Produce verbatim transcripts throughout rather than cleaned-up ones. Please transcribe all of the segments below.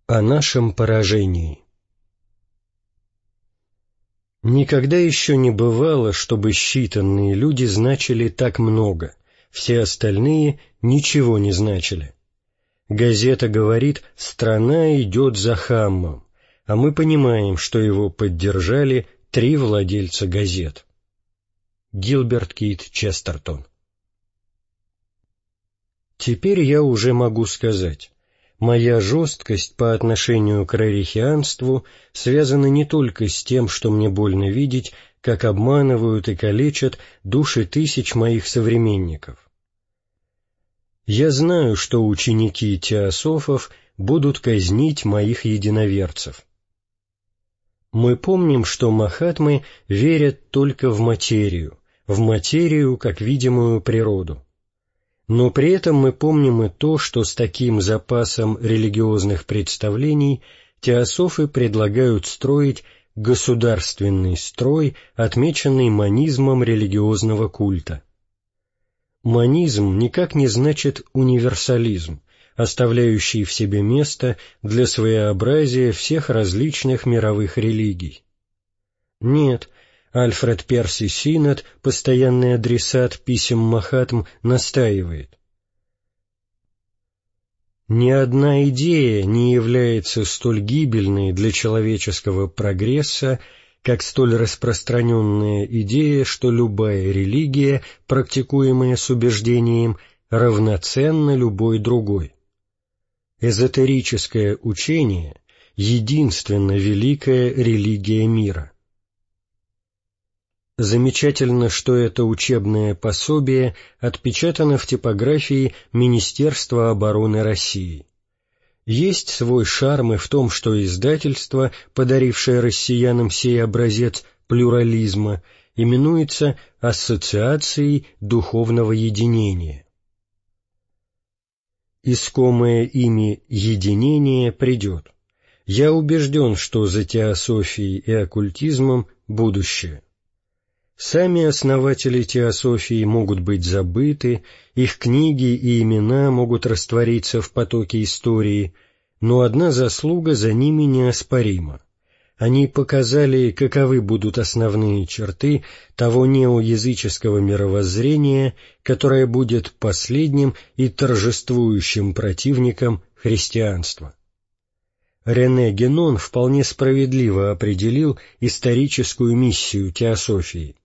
О нашем поражении. Никогда еще не бывало, чтобы считанные люди значили так много, все остальные ничего не значили. Газета говорит «страна идет за Хаммом», а мы понимаем, что его поддержали три владельца газет. Гилберт Кит Честертон. Теперь я уже могу сказать, моя жесткость по отношению к рерихианству связана не только с тем, что мне больно видеть, как обманывают и калечат души тысяч моих современников. Я знаю, что ученики теософов будут казнить моих единоверцев. Мы помним, что махатмы верят только в материю, в материю как видимую природу. Но при этом мы помним и то, что с таким запасом религиозных представлений теософы предлагают строить государственный строй, отмеченный манизмом религиозного культа. Манизм никак не значит универсализм, оставляющий в себе место для своеобразия всех различных мировых религий. Нет, Альфред Перси Синнет, постоянный адресат писем Махатм, настаивает: ни одна идея не является столь гибельной для человеческого прогресса, как столь распространенная идея, что любая религия, практикуемая с убеждением, равноценна любой другой. Эзотерическое учение — единственно великая религия мира. Замечательно, что это учебное пособие отпечатано в типографии Министерства обороны России. Есть свой шарм и в том, что издательство, подарившее россиянам сей образец плюрализма, именуется «Ассоциацией духовного единения». Искомое ими единение придет. Я убежден, что за теософией и оккультизмом будущее. Сами основатели теософии могут быть забыты, их книги и имена могут раствориться в потоке истории, но одна заслуга за ними неоспорима. Они показали, каковы будут основные черты того неоязыческого мировоззрения, которое будет последним и торжествующим противником христианства. Рене Генон вполне справедливо определил историческую миссию теософии.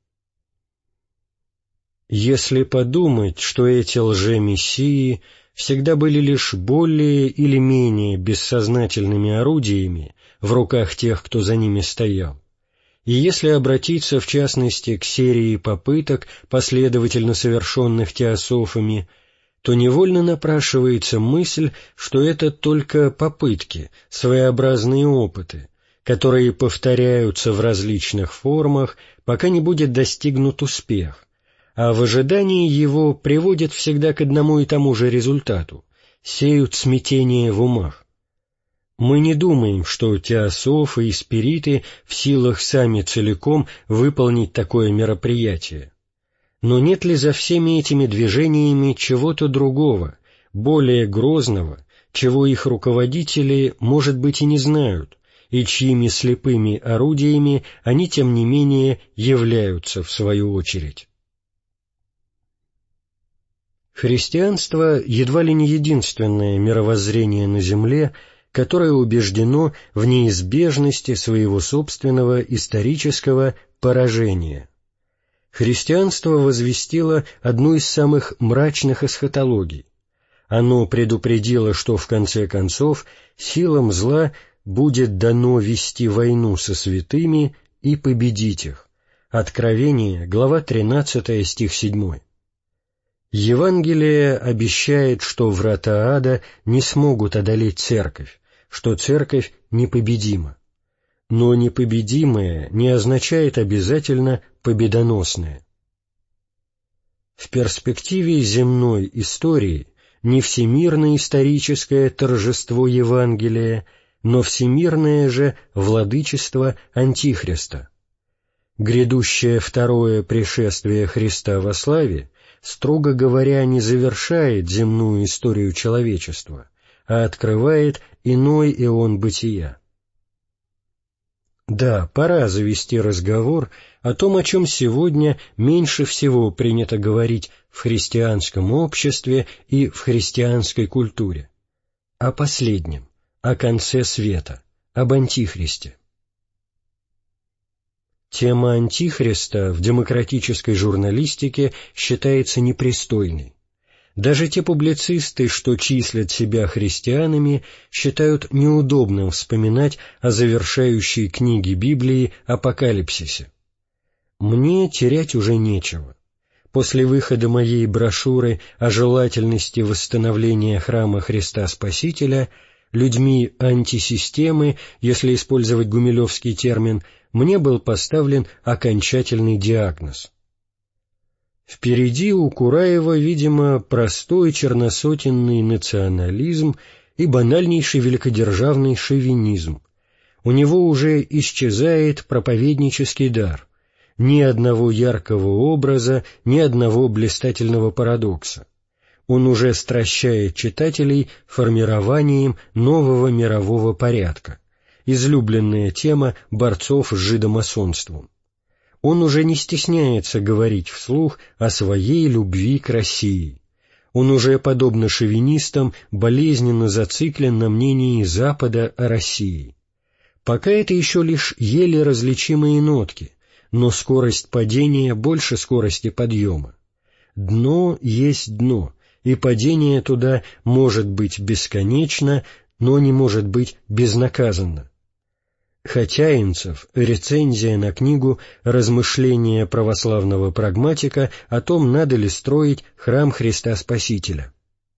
Если подумать, что эти лжемессии всегда были лишь более или менее бессознательными орудиями в руках тех, кто за ними стоял, и если обратиться в частности к серии попыток, последовательно совершенных теософами, то невольно напрашивается мысль, что это только попытки, своеобразные опыты, которые повторяются в различных формах, пока не будет достигнут успех, а в ожидании его приводят всегда к одному и тому же результату — сеют смятение в умах. Мы не думаем, что теософы и спириты в силах сами целиком выполнить такое мероприятие. Но нет ли за всеми этими движениями чего-то другого, более грозного, чего их руководители, может быть, и не знают, и чьими слепыми орудиями они, тем не менее, являются в свою очередь? Христианство едва ли не единственное мировоззрение на земле, которое убеждено в неизбежности своего собственного исторического поражения. Христианство возвестило одну из самых мрачных эсхатологий. Оно предупредило, что в конце концов силам зла будет дано вести войну со святыми и победить их. Откровение, глава тринадцатая, стих седьмой. Евангелие обещает, что врата ада не смогут одолеть церковь, что церковь непобедима. Но непобедимое не означает обязательно победоносное. В перспективе земной истории не всемирное историческое торжество Евангелия, но всемирное же владычество Антихриста. Грядущее второе пришествие Христа во славе, строго говоря, не завершает земную историю человечества, а открывает иной эон бытия. Да, пора завести разговор о том, о чем сегодня меньше всего принято говорить в христианском обществе и в христианской культуре. О последнем, о конце света, об Антихристе. Тема Антихриста в демократической журналистике считается непристойной. Даже те публицисты, что числят себя христианами, считают неудобным вспоминать о завершающей книге Библии «Апокалипсисе». Мне терять уже нечего. После выхода моей брошюры о желательности восстановления храма Христа Спасителя людьми антисистемы, если использовать гумилевский термин, мне был поставлен окончательный диагноз. Впереди у Кураева, видимо, простой черносотенный национализм и банальнейший великодержавный шовинизм. У него уже исчезает проповеднический дар. Ни одного яркого образа, ни одного блистательного парадокса. Он уже стращает читателей формированием нового мирового порядка, излюбленная тема борцов с жидомасонством. Он уже не стесняется говорить вслух о своей любви к России. Он уже, подобно шовинистам, болезненно зациклен на мнении Запада о России. Пока это еще лишь еле различимые нотки, но скорость падения больше скорости подъема. Дно есть дно, и падение туда может быть бесконечно, но не может быть безнаказанно. Хотяинцев, рецензия на книгу «Размышления православного прагматика» о том, надо ли строить храм Христа Спасителя.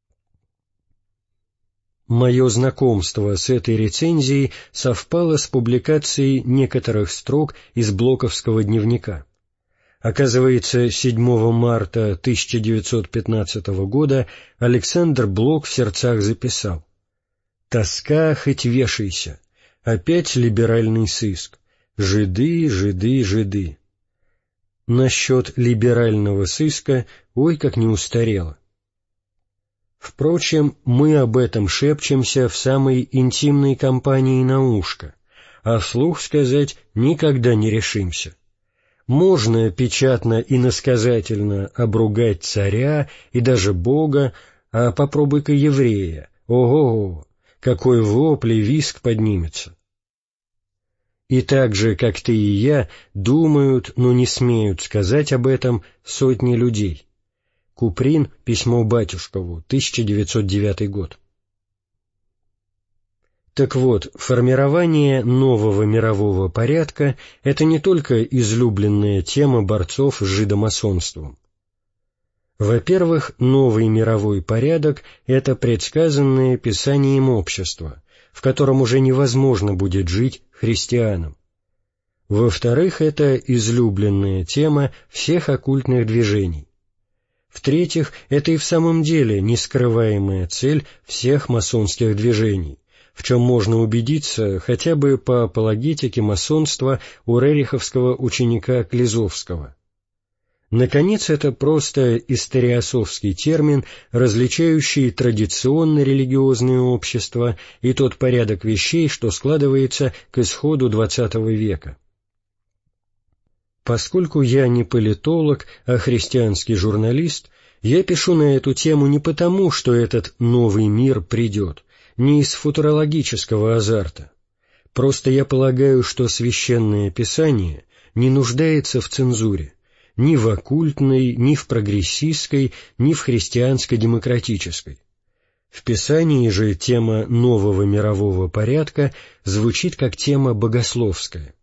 Мое знакомство с этой рецензией совпало с публикацией некоторых строк из блоковского дневника. Оказывается, седьмого марта тысяча девятьсот пятнадцатого года Александр Блок в сердцах записал: «Тоска, хоть вешайся. Опять либеральный сыск. Жиды, жиды, жиды». Насчет либерального сыска ой как не устарело. Впрочем, мы об этом шепчемся в самой интимной компании на ушко, а вслух сказать никогда не решимся. Можно печатно и иносказательно обругать царя и даже Бога, а попробуй-ка еврея. Ого-го! Какой вопль и визг поднимется! И так же, как ты и я, думают, но не смеют сказать об этом сотни людей. Куприн, письмо Батюшкову, тысяча девятьсот девятый год. Так вот, формирование нового мирового порядка — это не только излюбленная тема борцов с жидомасонством. Во-первых, новый мировой порядок — это предсказанное Писанием общество, в котором уже невозможно будет жить христианам. Во-вторых, это излюбленная тема всех оккультных движений. В-третьих, это и в самом деле нескрываемая цель всех масонских движений, в чем можно убедиться хотя бы по апологетике масонства у рериховского ученика Клизовского. Наконец, это просто историософский термин, различающий традиционно религиозные общества и тот порядок вещей, что складывается к исходу двадцатого века. Поскольку я не политолог, а христианский журналист, я пишу на эту тему не потому, что этот новый мир придет, не из футурологического азарта. Просто я полагаю, что Священное Писание не нуждается в цензуре, ни в оккультной, ни в прогрессистской, ни в христианско-демократической. В Писании же тема нового мирового порядка звучит как тема богословская.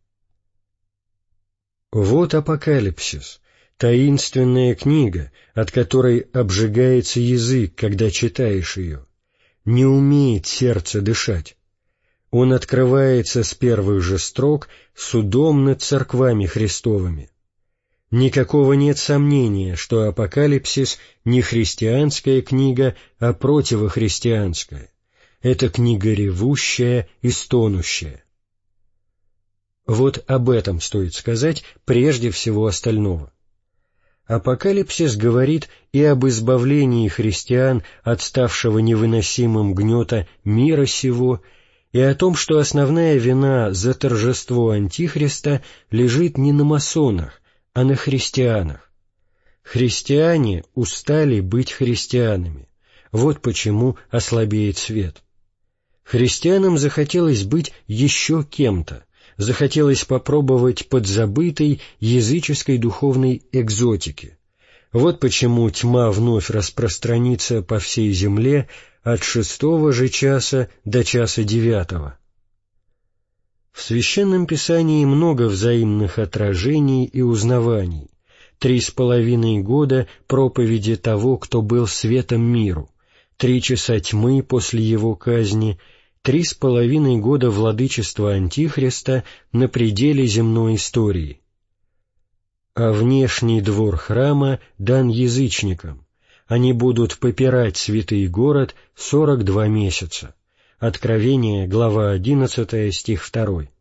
Вот апокалипсис, таинственная книга, от которой обжигается язык, когда читаешь ее. Не умеет сердце дышать. Он открывается с первых же строк судом над церквами Христовыми. Никакого нет сомнения, что апокалипсис не христианская книга, а противохристианская. Это книга ревущая и стонущая. Вот об этом стоит сказать прежде всего остального. Апокалипсис говорит и об избавлении христиан от ставшего невыносимым гнета мира сего, и о том, что основная вина за торжество Антихриста лежит не на масонах, а на христианах. Христиане устали быть христианами. Вот почему ослабеет свет. Христианам захотелось быть еще кем-то, захотелось попробовать подзабытой языческой духовной экзотики. Вот почему тьма вновь распространится по всей земле от шестого же часа до часа девятого. В Священном Писании много взаимных отражений и узнаваний. Три с половиной года проповеди того, кто был светом миру, три часа тьмы после его казни, три с половиной года владычества Антихриста на пределе земной истории. А внешний двор храма дан язычникам. Они будут попирать святый город сорок два месяца. Откровение, глава одиннадцатая, стих второй.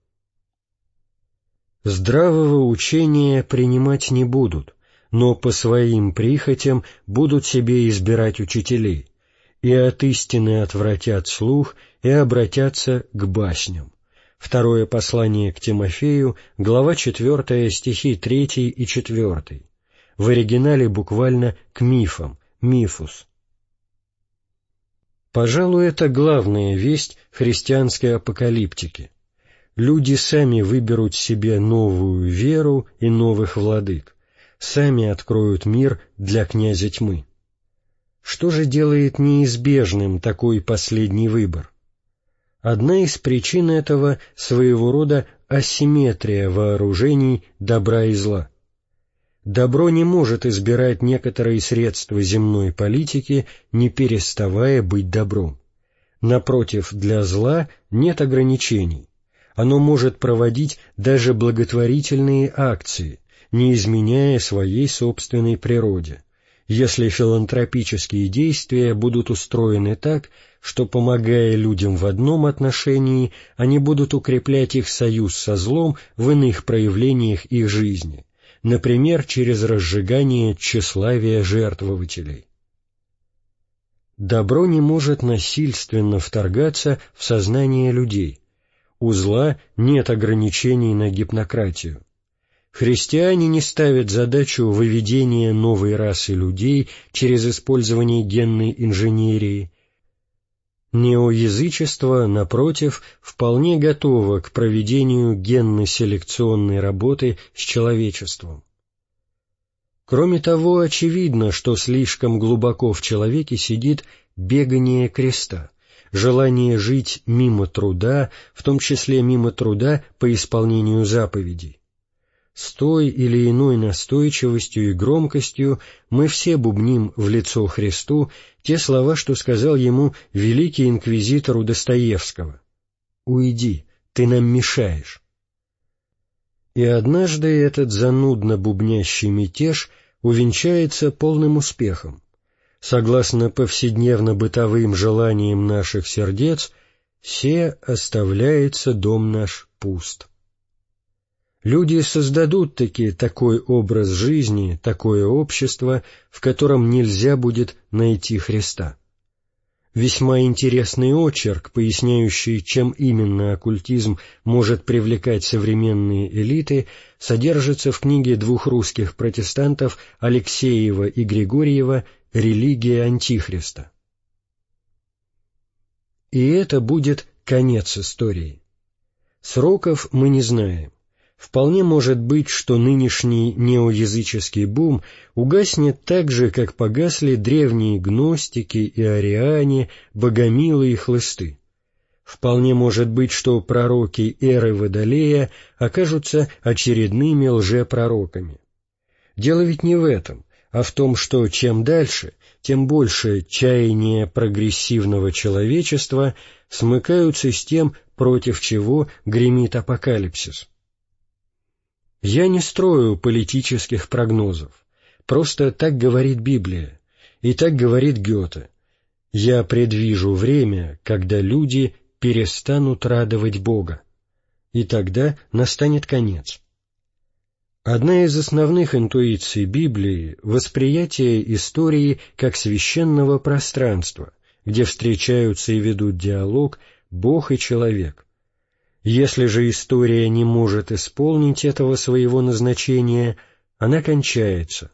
Здравого учения принимать не будут, но по своим прихотям будут себе избирать учителей, и от истины отвратят слух и обратятся к басням. Второе послание к Тимофею, глава четвертая, стихи третий и четвертый. В оригинале буквально к мифам, мифус. Пожалуй, это главная весть христианской апокалиптики. Люди сами выберут себе новую веру и новых владык, сами откроют мир для князя тьмы. Что же делает неизбежным такой последний выбор? Одна из причин этого — своего рода асимметрия вооружений добра и зла. Добро не может избирать некоторые средства земной политики, не переставая быть добром. Напротив, для зла нет ограничений. Оно может проводить даже благотворительные акции, не изменяя своей собственной природе, если филантропические действия будут устроены так, что, помогая людям в одном отношении, они будут укреплять их союз со злом в иных проявлениях их жизни, например, через разжигание тщеславия жертвователей. Добро не может насильственно вторгаться в сознание людей. У зла нет ограничений на гипнократию. Христиане не ставят задачу выведения новой расы людей через использование генной инженерии. Неоязычество, напротив, вполне готово к проведению генно-селекционной работы с человечеством. Кроме того, очевидно, что слишком глубоко в человеке сидит бегание креста, желание жить мимо труда, в том числе мимо труда по исполнению заповедей. С той или иной настойчивостью и громкостью мы все бубним в лицо Христу те слова, что сказал ему великий инквизитор у Достоевского: «Уйди, ты нам мешаешь». И однажды этот занудно бубнящий мятеж увенчается полным успехом. Согласно повседневно-бытовым желаниям наших сердец, «се оставляется дом наш пуст». Люди создадут-таки такой образ жизни, такое общество, в котором нельзя будет найти Христа. Весьма интересный очерк, поясняющий, чем именно оккультизм может привлекать современные элиты, содержится в книге двух русских протестантов Алексеева и Григорьева «Религия Антихриста». И это будет конец истории. Сроков мы не знаем. Вполне может быть, что нынешний неоязыческий бум угаснет так же, как погасли древние гностики и ариане, богомилы и хлысты. Вполне может быть, что пророки эры Водолея окажутся очередными лжепророками. Дело ведь не в этом, а в том, что чем дальше, тем больше чаяния прогрессивного человечества смыкаются с тем, против чего гремит апокалипсис. Я не строю политических прогнозов, просто так говорит Библия, и так говорит Гёте. Я предвижу время, когда люди перестанут радовать Бога, и тогда настанет конец. Одна из основных интуиций Библии — восприятие истории как священного пространства, где встречаются и ведут диалог Бог и человек. Если же история не может исполнить этого своего назначения, она кончается.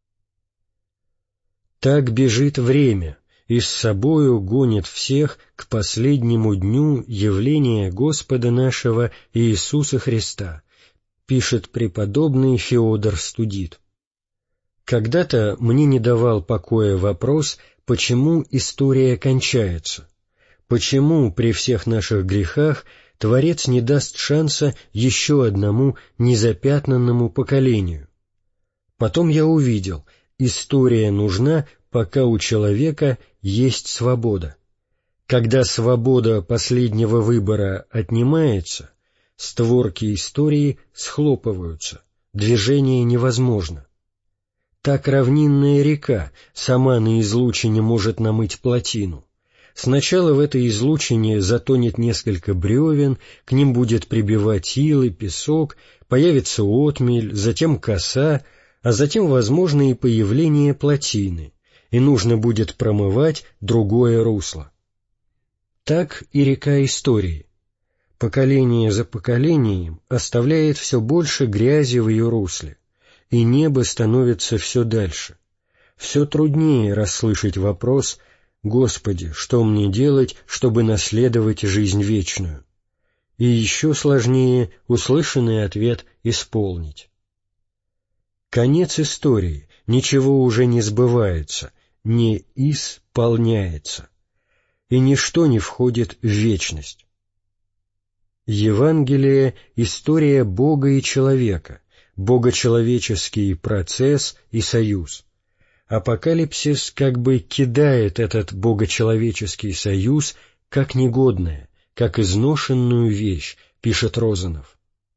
Так бежит время, и с собою гонит всех к последнему дню явления Господа нашего Иисуса Христа, пишет преподобный Феодор Студит. Когда-то мне не давал покоя вопрос, почему история кончается, почему при всех наших грехах Творец не даст шанса еще одному незапятнанному поколению. Потом я увидел, история нужна, пока у человека есть свобода. Когда свобода последнего выбора отнимается, створки истории схлопываются, движение невозможно. Так равнинная река сама на излучине может намыть плотину. Сначала в этой излучине затонет несколько бревен, к ним будет прибивать ил и песок, появится отмель, затем коса, а затем возможно и появление плотины, и нужно будет промывать другое русло. Так и река истории. Поколение за поколением оставляет все больше грязи в ее русле, и небо становится все дальше. Все труднее расслышать вопрос: «Господи, что мне делать, чтобы наследовать жизнь вечную?» И еще сложнее услышанный ответ исполнить. Конец истории, ничего уже не сбывается, не исполняется, и ничто не входит в вечность. Евангелие — история Бога и человека, богочеловеческий процесс и союз. Апокалипсис как бы кидает этот богочеловеческий союз как негодное, как изношенную вещь, пишет Розанов.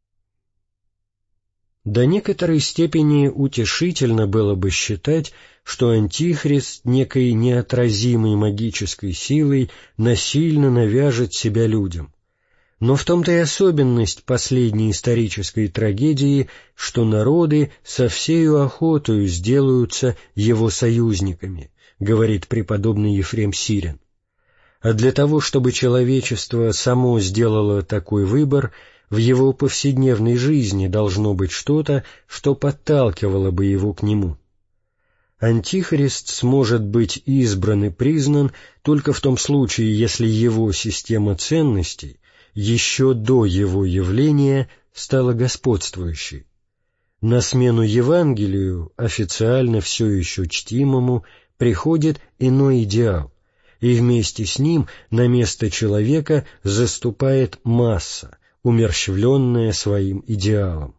До некоторой степени утешительно было бы считать, что Антихрист некой неотразимой магической силой насильно навяжет себя людям. Но в том-то и особенность последней исторической трагедии, что народы со всею охотою сделаются его союзниками, говорит преподобный Ефрем Сирин. А для того, чтобы человечество само сделало такой выбор, в его повседневной жизни должно быть что-то, что подталкивало бы его к нему. Антихрист сможет быть избран и признан только в том случае, если его система ценностей еще до его явления стала господствующей. На смену Евангелию, официально все еще чтимому, приходит иной идеал, и вместе с ним на место человека заступает масса, умерщвленная своим идеалом.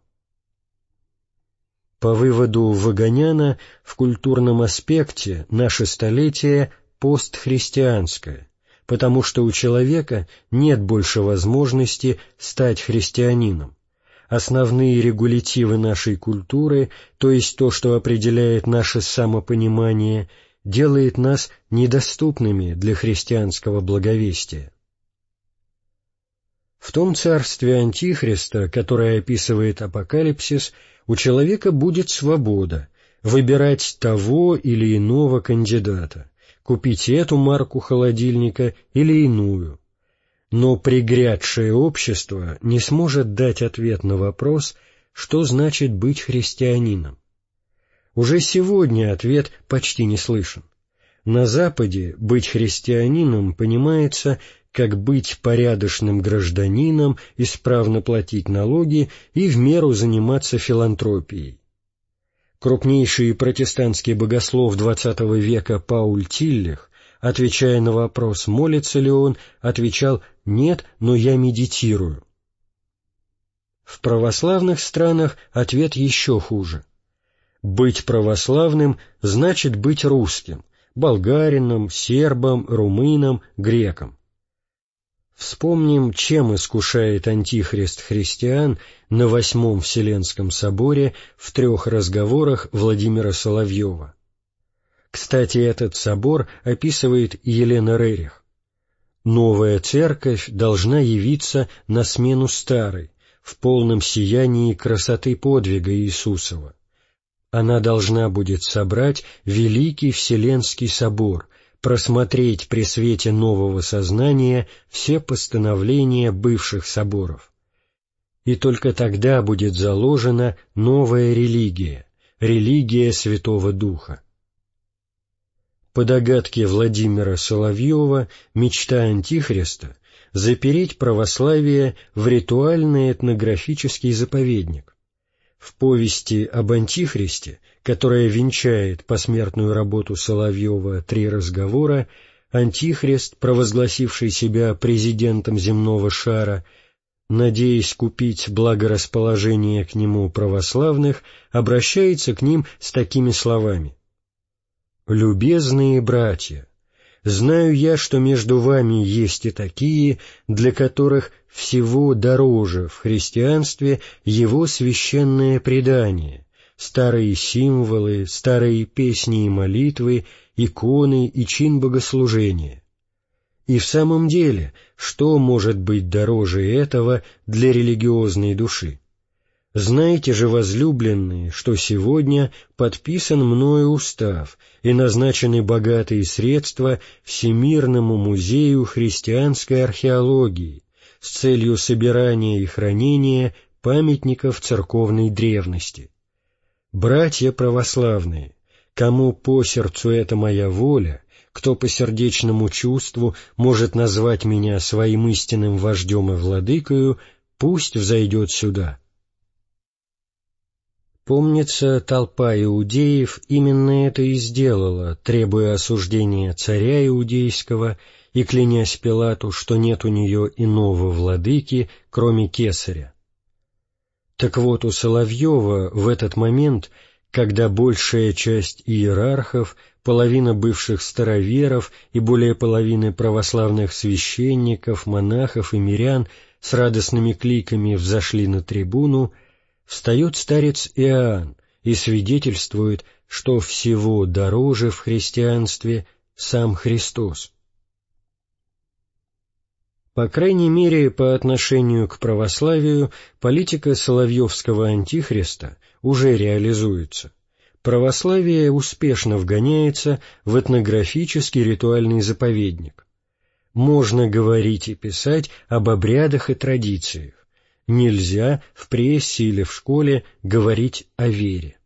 По выводу Ваганяна, в культурном аспекте наше столетие постхристианское, потому что у человека нет больше возможности стать христианином. Основные регулятивы нашей культуры, то есть то, что определяет наше самопонимание, делает нас недоступными для христианского благовестия. В том царстве Антихриста, которое описывает Апокалипсис, у человека будет свобода выбирать того или иного кандидата, купить эту марку холодильника или иную. Но пригрядшее общество не сможет дать ответ на вопрос, что значит быть христианином. Уже сегодня ответ почти не слышен. На Западе быть христианином понимается как быть порядочным гражданином, исправно платить налоги и в меру заниматься филантропией. Крупнейший протестантский богослов двадцатого века Пауль Тиллих, отвечая на вопрос, молится ли он, отвечал: «Нет, но я медитирую». В православных странах ответ еще хуже. Быть православным значит быть русским, болгарином, сербом, румыном, греком. Вспомним, чем искушает Антихрист христиан на Восьмом Вселенском соборе в трех разговорах Владимира Соловьева. Кстати, этот собор описывает Елена Рерих. Новая церковь должна явиться на смену старой, в полном сиянии красоты подвига Иисусова. Она должна будет собрать Великий Вселенский собор, просмотреть при свете нового сознания все постановления бывших соборов. И только тогда будет заложена новая религия, религия Святого Духа. По догадке Владимира Соловьева, мечта Антихриста — запереть православие в ритуальный этнографический заповедник. В повести об Антихристе, которая венчает посмертную работу Соловьева «Три разговора», Антихрист, провозгласивший себя президентом земного шара, надеясь купить благорасположение к нему православных, обращается к ним с такими словами: «Любезные братья, знаю я, что между вами есть и такие, для которых всего дороже в христианстве его священное предание, старые символы, старые песни и молитвы, иконы и чин богослужения. И в самом деле, что может быть дороже этого для религиозной души? Знаете же, возлюбленные, что сегодня подписан мною устав и назначены богатые средства Всемирному музею христианской археологии с целью собирания и хранения памятников церковной древности. Братья православные, кому по сердцу эта моя воля, кто по сердечному чувству может назвать меня своим истинным вождем и владыкою, пусть взойдет сюда». Помнится, толпа иудеев именно это и сделала, требуя осуждения царя иудейского и клянясь Пилату, что нет у нее иного владыки, кроме кесаря. Так вот, у Соловьева в этот момент, когда большая часть иерархов, половина бывших староверов и более половины православных священников, монахов и мирян с радостными кликами взошли на трибуну, встает старец Иоанн и свидетельствует, что всего дороже в христианстве сам Христос. По крайней мере, по отношению к православию политика соловьевского антихриста уже реализуется. Православие успешно вгоняется в этнографический ритуальный заповедник. Можно говорить и писать об обрядах и традициях. Нельзя в прессе или в школе говорить о вере.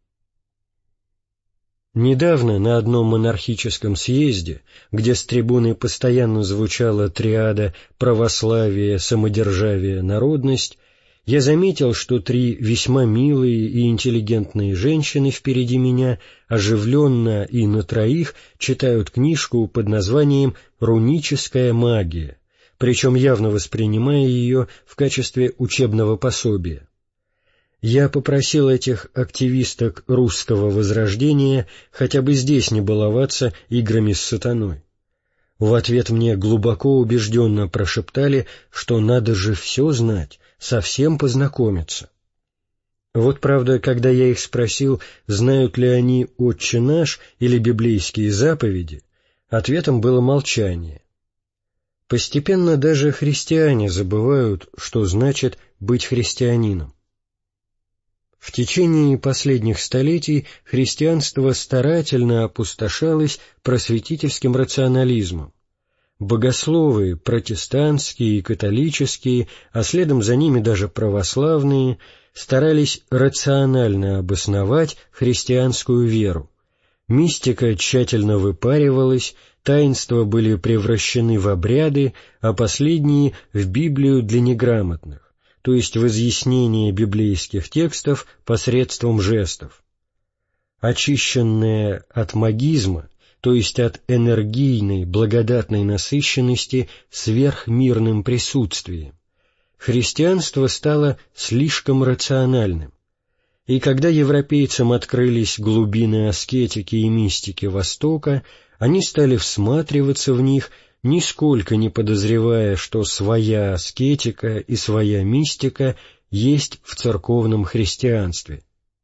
Недавно на одном монархическом съезде, где с трибуны постоянно звучала триада «православие, самодержавие, народность», я заметил, что три весьма милые и интеллигентные женщины впереди меня оживленно и на троих читают книжку под названием «Руническая магия», причем явно воспринимая ее в качестве учебного пособия. Я попросил этих активисток русского возрождения хотя бы здесь не баловаться играми с сатаной. В ответ мне глубоко убежденно прошептали, что надо же все знать, совсем познакомиться. Вот правда, когда я их спросил, знают ли они «Отче наш» или библейские заповеди, ответом было молчание. Постепенно даже христиане забывают, что значит быть христианином. В течение последних столетий христианство старательно опустошалось просветительским рационализмом. Богословы, протестантские и католические, а следом за ними даже православные, старались рационально обосновать христианскую веру. Мистика тщательно выпаривалась, таинства были превращены в обряды, а последние — в Библию для неграмотных, то есть в изъяснение библейских текстов посредством жестов. Очищенное от магизма, то есть от энергийной, благодатной насыщенности сверхмирным присутствием, христианство стало слишком рациональным. И когда европейцам открылись глубины аскетики и мистики Востока, они стали всматриваться в них, нисколько не подозревая, что своя аскетика и своя мистика есть в церковном христианстве.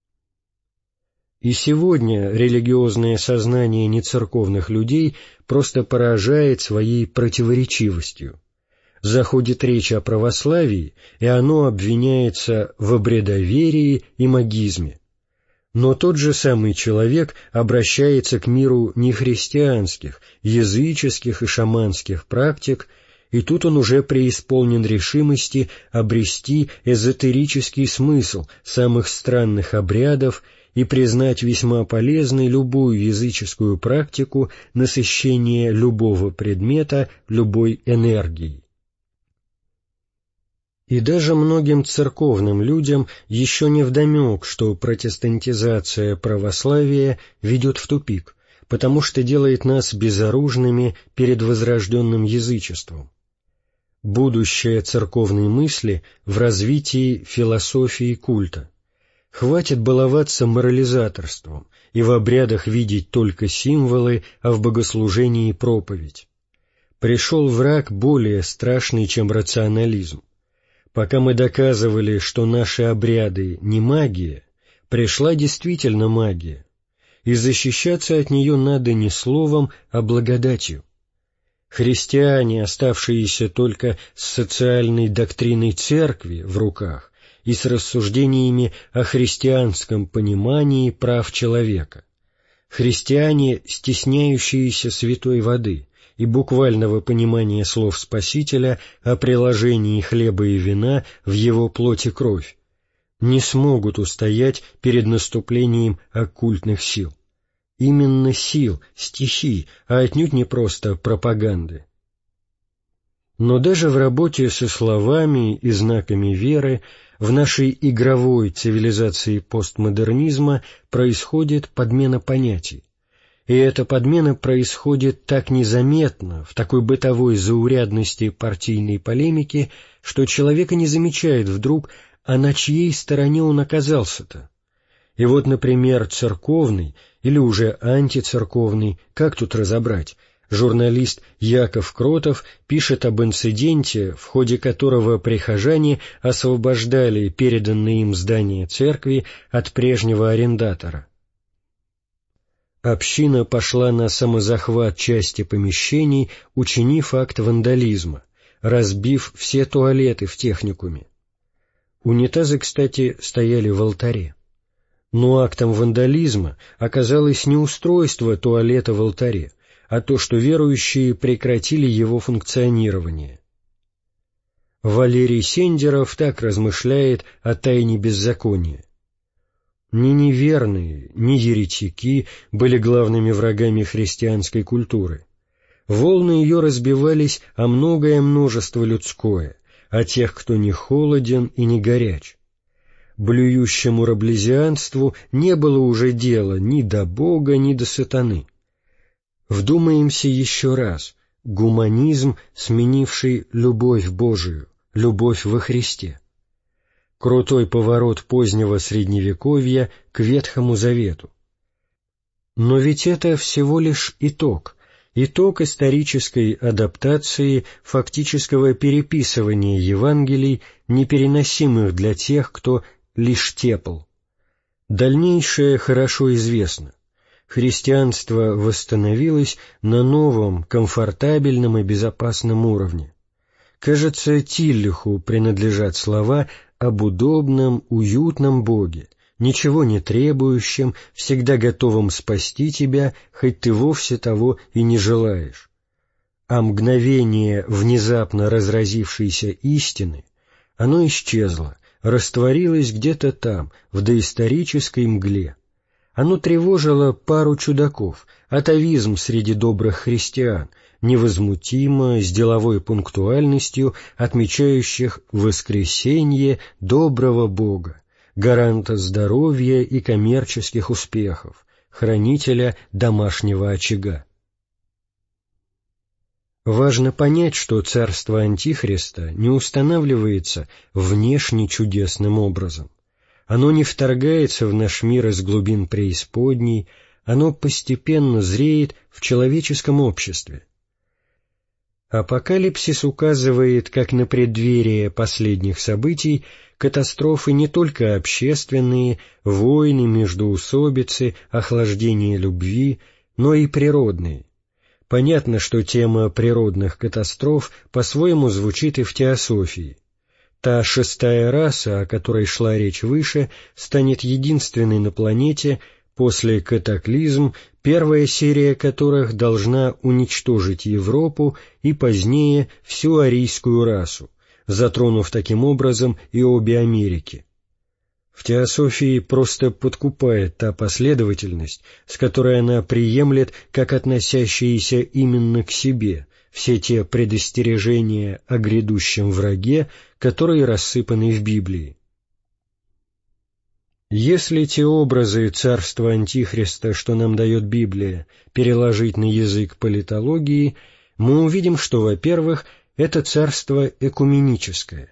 И сегодня религиозное сознание нецерковных людей просто поражает своей противоречивостью. заходит речь о православии, и оно обвиняется в обрядоверии и магизме. Но тот же самый человек обращается к миру нехристианских, языческих и шаманских практик, и тут он уже преисполнен решимости обрести эзотерический смысл самых странных обрядов и признать весьма полезной любую языческую практику насыщения любого предмета любой энергией. И даже многим церковным людям еще не вдомек, что протестантизация православия ведет в тупик, потому что делает нас безоружными перед возрожденным язычеством. Будущее церковной мысли в развитии философии культа. Хватит баловаться морализаторством и в обрядах видеть только символы, а в богослужении проповедь. Пришел враг более страшный, чем рационализм. Пока мы доказывали, что наши обряды не магия, пришла действительно магия, и защищаться от нее надо не словом, а благодатью. Христиане, оставшиеся только с социальной доктриной церкви в руках и с рассуждениями о христианском понимании прав человека, христиане, стесняющиеся святой воды и буквального понимания слов Спасителя о приложении хлеба и вина в его плоть и кровь, не смогут устоять перед наступлением оккультных сил. Именно сил, стихий, а отнюдь не просто пропаганды. Но даже в работе со словами и знаками веры в нашей игровой цивилизации постмодернизма происходит подмена понятий. И эта подмена происходит так незаметно, в такой бытовой заурядности партийной полемики, что человек и не замечает вдруг, а на чьей стороне он оказался-то. И вот, например, церковный или уже антицерковный, как тут разобрать, журналист Яков Кротов пишет об инциденте, в ходе которого прихожане освобождали переданное им здание церкви от прежнего арендатора. Община пошла на самозахват части помещений, учинив акт вандализма, разбив все туалеты в техникуме. Унитазы, кстати, стояли в алтаре. Но актом вандализма оказалось не устройство туалета в алтаре, а то, что верующие прекратили его функционирование. Валерий Сендеров так размышляет о тайне беззакония. Ни неверные, ни еретики были главными врагами христианской культуры. Волны ее разбивались о многое множество людское, о тех, кто не холоден и не горяч. Блюющему раблезианству не было уже дела ни до Бога, ни до сатаны. Вдумаемся еще раз: гуманизм, сменивший любовь Божию, любовь во Христе. Крутой поворот позднего Средневековья к Ветхому Завету. Но ведь это всего лишь итог, итог исторической адаптации, фактического переписывания Евангелий, непереносимых для тех, кто лишь тепл. Дальнейшее хорошо известно. Христианство восстановилось на новом, комфортабельном и безопасном уровне. Кажется, Тиллиху принадлежат слова об удобном, уютном Боге, ничего не требующем, всегда готовом спасти тебя, хоть ты вовсе того и не желаешь. А мгновение внезапно разразившейся истины, оно исчезло, растворилось где-то там, в доисторической мгле. Оно тревожило пару чудаков, атовизм среди добрых христиан, невозмутимо, с деловой пунктуальностью отмечающих воскресенье доброго Бога, гаранта здоровья и коммерческих успехов, хранителя домашнего очага. Важно понять, что царство Антихриста не устанавливается внешне чудесным образом. Оно не вторгается в наш мир из глубин преисподней, оно постепенно зреет в человеческом обществе. Апокалипсис указывает, как на преддверие последних событий, катастрофы не только общественные, войны, междоусобицы, охлаждение любви, но и природные. Понятно, что тема природных катастроф по-своему звучит и в теософии. Та шестая раса, о которой шла речь выше, станет единственной на планете после катаклизм, первая серия которых должна уничтожить Европу и позднее всю арийскую расу, затронув таким образом и обе Америки. В теософии просто подкупает та последовательность, с которой она приемлет как относящиеся именно к себе все те предостережения о грядущем враге, которые рассыпаны в Библии. Если те образы царства Антихриста, что нам дает Библия, переложить на язык политологии, мы увидим, что, во-первых, это царство экуменическое.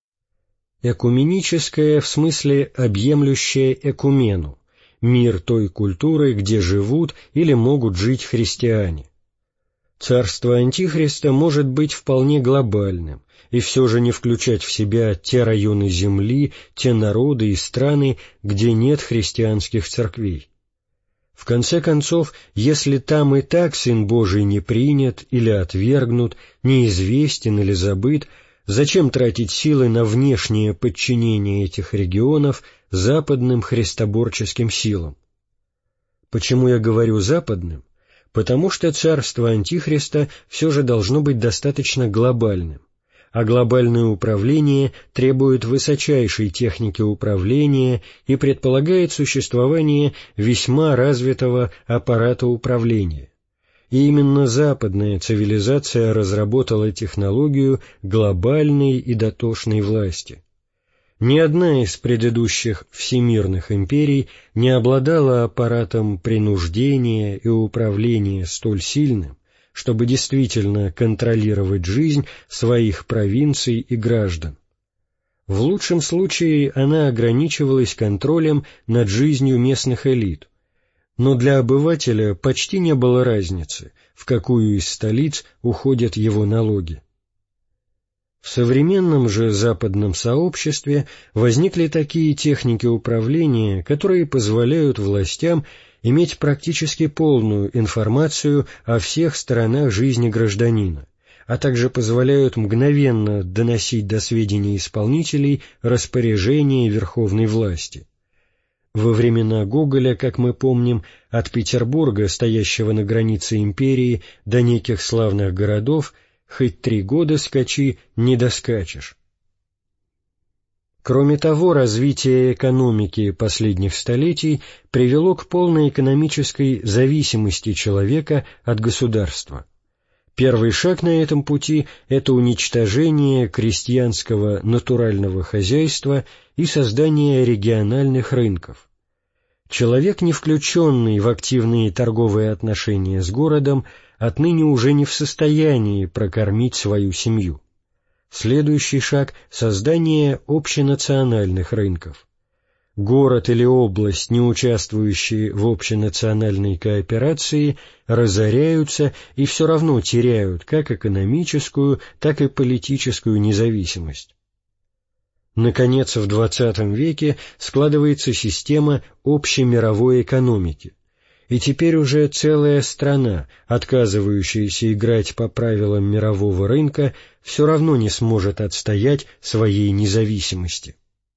Экуменическое в смысле объемлющее экумену, мир той культуры, где живут или могут жить христиане. Царство Антихриста может быть вполне глобальным и все же не включать в себя те районы земли, те народы и страны, где нет христианских церквей. В конце концов, если там и так Сын Божий не принят или отвергнут, неизвестен или забыт, зачем тратить силы на внешнее подчинение этих регионов западным христоборческим силам? Почему я говорю «западным»? Потому что царство Антихриста все же должно быть достаточно глобальным, а глобальное управление требует высочайшей техники управления и предполагает существование весьма развитого аппарата управления. И именно западная цивилизация разработала технологию глобальной и дотошной власти. Ни одна из предыдущих всемирных империй не обладала аппаратом принуждения и управления столь сильным, чтобы действительно контролировать жизнь своих провинций и граждан. В лучшем случае она ограничивалась контролем над жизнью местных элит, но для обывателя почти не было разницы, в какую из столиц уходят его налоги. В современном же западном сообществе возникли такие техники управления, которые позволяют властям иметь практически полную информацию о всех сторонах жизни гражданина, а также позволяют мгновенно доносить до сведения исполнителей распоряжения верховной власти. Во времена Гоголя, как мы помним, от Петербурга, стоящего на границе империи, до неких славных городов, хоть три года скачи, не доскачешь. Кроме того, развитие экономики последних столетий привело к полной экономической зависимости человека от государства. Первый шаг на этом пути – это уничтожение крестьянского натурального хозяйства и создание региональных рынков. Человек, не включенный в активные торговые отношения с городом, отныне уже не в состоянии прокормить свою семью. Следующий шаг – создание общенациональных рынков. Город или область, не участвующие в общенациональной кооперации, разоряются и все равно теряют как экономическую, так и политическую независимость. Наконец, в двадцатом веке складывается система общемировой экономики, и теперь уже целая страна, отказывающаяся играть по правилам мирового рынка, все равно не сможет отстоять своей независимости.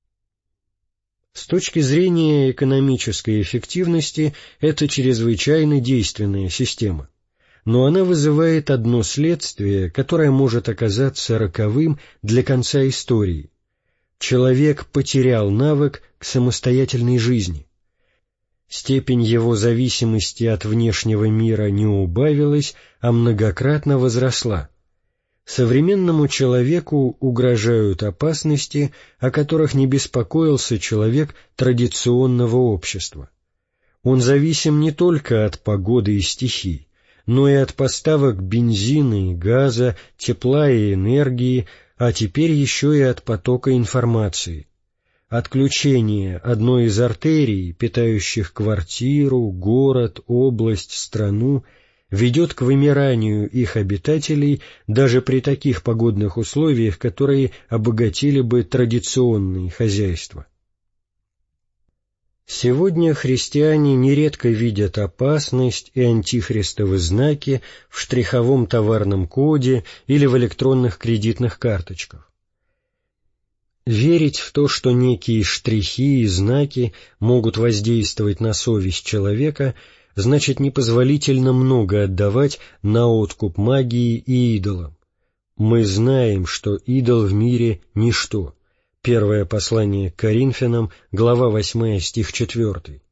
С точки зрения экономической эффективности, это чрезвычайно действенная система, но она вызывает одно следствие, которое может оказаться роковым для конца истории. Человек потерял навык к самостоятельной жизни. Степень его зависимости от внешнего мира не убавилась, а многократно возросла. Современному человеку угрожают опасности, о которых не беспокоился человек традиционного общества. Он зависим не только от погоды и стихий, но и от поставок бензина и газа, тепла и энергии, а теперь еще и от потока информации. Отключение одной из артерий, питающих квартиру, город, область, страну, ведет к вымиранию их обитателей даже при таких погодных условиях, которые обогатили бы традиционные хозяйства. Сегодня христиане нередко видят опасность и антихристовы знаки в штриховом товарном коде или в электронных кредитных карточках. Верить в то, что некие штрихи и знаки могут воздействовать на совесть человека, значит непозволительно много отдавать на откуп магии и идолам. Мы знаем, что идол в мире — ничто. Первое послание к Коринфянам, глава восьмая, стих четвёртый.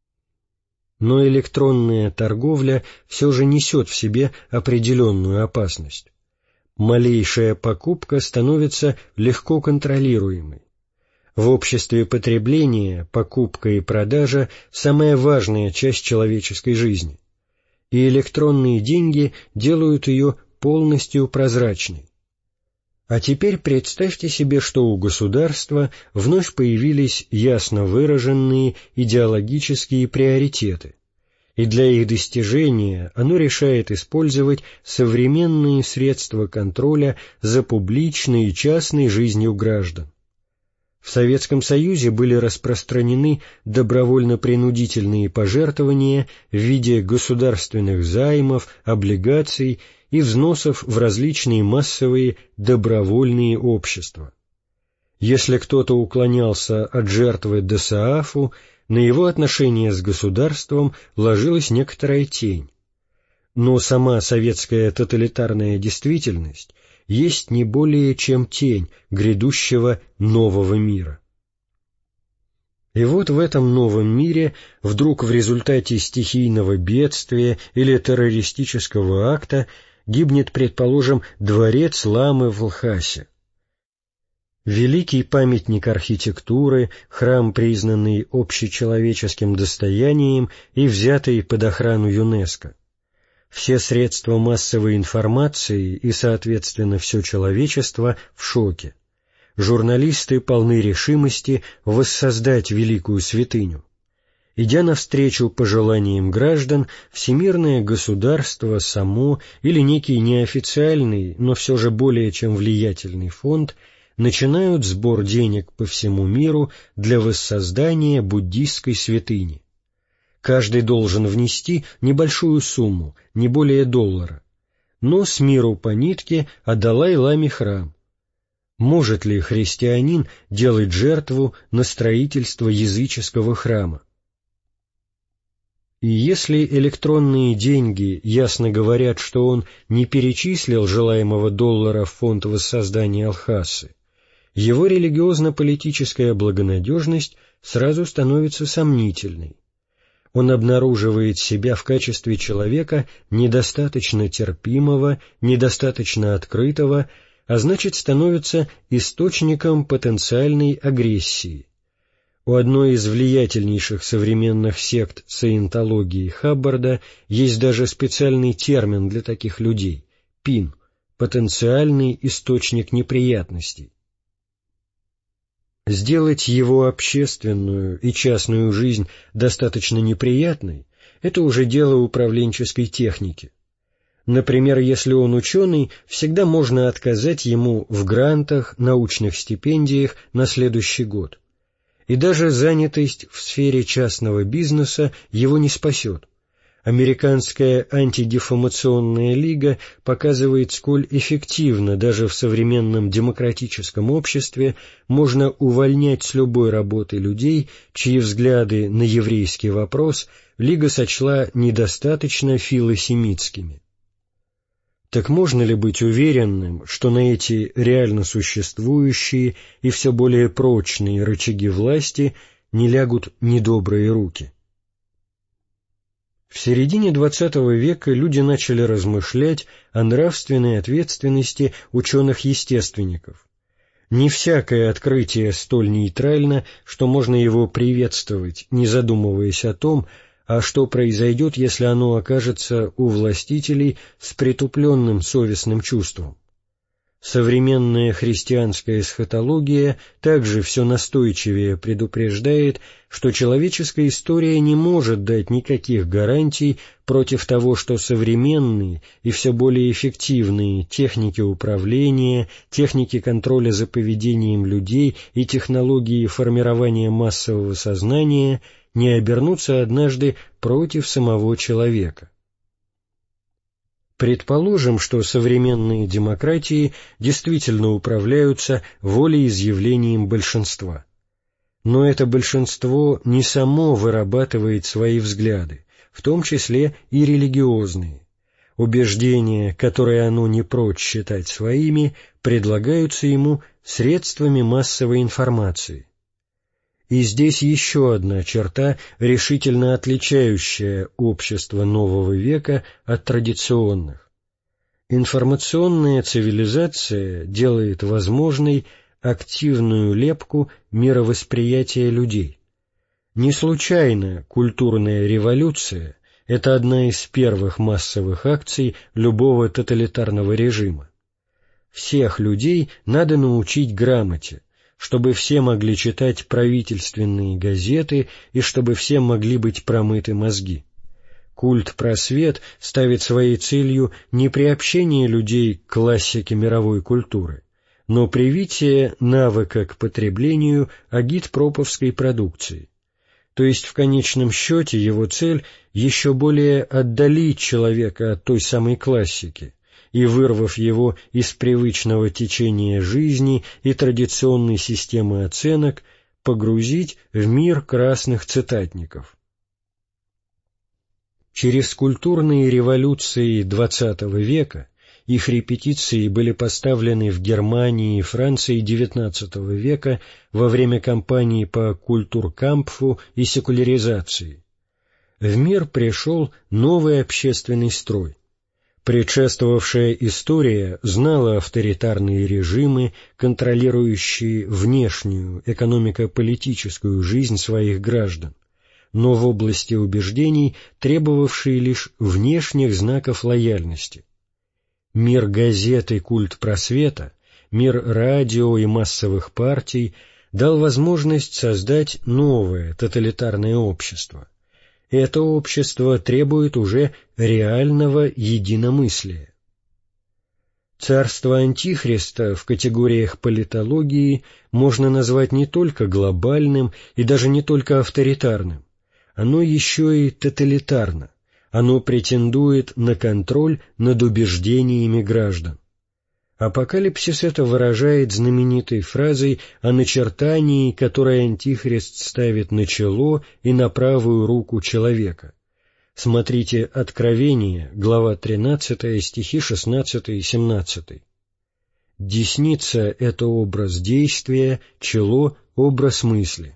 Но электронная торговля все же несет в себе определенную опасность. Малейшая покупка становится легко контролируемой. В обществе потребления покупка и продажа – самая важная часть человеческой жизни, и электронные деньги делают ее полностью прозрачной. А теперь представьте себе, что у государства вновь появились ясно выраженные идеологические приоритеты, и для их достижения оно решает использовать современные средства контроля за публичной и частной жизнью граждан. В Советском Союзе были распространены добровольно-принудительные пожертвования в виде государственных займов, облигаций и взносов в различные массовые добровольные общества. Если кто-то уклонялся от жертвы ДОСААФу, на его отношения с государством ложилась некоторая тень. Но сама советская тоталитарная действительность есть не более чем тень грядущего нового мира. И вот в этом новом мире вдруг в результате стихийного бедствия или террористического акта гибнет, предположим, дворец Ламы в Лхасе. Великий памятник архитектуры, храм, признанный общечеловеческим достоянием и взятый под охрану ЮНЕСКО. Все средства массовой информации и, соответственно, все человечество в шоке. Журналисты полны решимости воссоздать великую святыню. Идя навстречу пожеланиям граждан, всемирное государство само или некий неофициальный, но все же более чем влиятельный фонд начинают сбор денег по всему миру для воссоздания буддистской святыни. Каждый должен внести небольшую сумму, не более доллара. Но с миру по нитке отдалай Ламе храм. Может ли христианин делать жертву на строительство языческого храма? И если электронные деньги ясно говорят, что он не перечислил желаемого доллара в фонд воссоздания Лхасы, его религиозно-политическая благонадежность сразу становится сомнительной. Он обнаруживает себя в качестве человека недостаточно терпимого, недостаточно открытого, а значит становится источником потенциальной агрессии. У одной из влиятельнейших современных сект саентологии Хаббарда есть даже специальный термин для таких людей – ПИН – потенциальный источник неприятностей. Сделать его общественную и частную жизнь достаточно неприятной – это уже дело управленческой техники. Например, если он ученый, всегда можно отказать ему в грантах, научных стипендиях на следующий год. И даже занятость в сфере частного бизнеса его не спасет. Американская антидефамационная лига показывает, сколь эффективно даже в современном демократическом обществе можно увольнять с любой работы людей, чьи взгляды на еврейский вопрос лига сочла недостаточно филосемитскими. Так можно ли быть уверенным, что на эти реально существующие и все более прочные рычаги власти не лягут недобрые руки? В середине двадцатого века люди начали размышлять о нравственной ответственности ученых-естественников. Не всякое открытие столь нейтрально, что можно его приветствовать, не задумываясь о том, а что произойдет, если оно окажется у властителей с притупленным совестным чувством. Современная христианская эсхатология также все настойчивее предупреждает, что человеческая история не может дать никаких гарантий против того, что современные и все более эффективные техники управления, техники контроля за поведением людей и технологии формирования массового сознания не обернуться однажды против самого человека. Предположим, что современные демократии действительно управляются волеизъявлением большинства. Но это большинство не само вырабатывает свои взгляды, в том числе и религиозные. Убеждения, которые оно не прочь считать своими, предлагаются ему средствами массовой информации. И здесь еще одна черта, решительно отличающая общество нового века от традиционных. Информационная цивилизация делает возможной активную лепку мировосприятия людей. Не случайно культурная революция – это одна из первых массовых акций любого тоталитарного режима. Всех людей надо научить грамоте, чтобы все могли читать правительственные газеты и чтобы все могли быть промыты мозги. Культ-просвет ставит своей целью не приобщение людей к классике мировой культуры, но привитие навыка к потреблению агитпроповской продукции. То есть в конечном счете его цель еще более отдалить человека от той самой классики, и, вырвав его из привычного течения жизни и традиционной системы оценок, погрузить в мир красных цитатников. Через культурные революции двадцатого века их репетиции были поставлены в Германии и Франции девятнадцатого века во время кампании по культуркампфу и секуляризации. В мир пришел новый общественный строй. Предшествовавшая история знала авторитарные режимы, контролирующие внешнюю экономико-политическую жизнь своих граждан, но в области убеждений требовавшие лишь внешних знаков лояльности. Мир газет и культ просвета, мир радио и массовых партий дал возможность создать новое тоталитарное общество. Это общество требует уже реального единомыслия. Царство Антихриста в категориях политологии можно назвать не только глобальным и даже не только авторитарным, оно еще и тоталитарно, оно претендует на контроль над убеждениями граждан. Апокалипсис это выражает знаменитой фразой о начертании, которое Антихрист ставит на чело и на правую руку человека. Смотрите Откровение, глава тринадцатая, стихи шестнадцатый и семнадцатый. Десница — это образ действия, чело — образ мысли.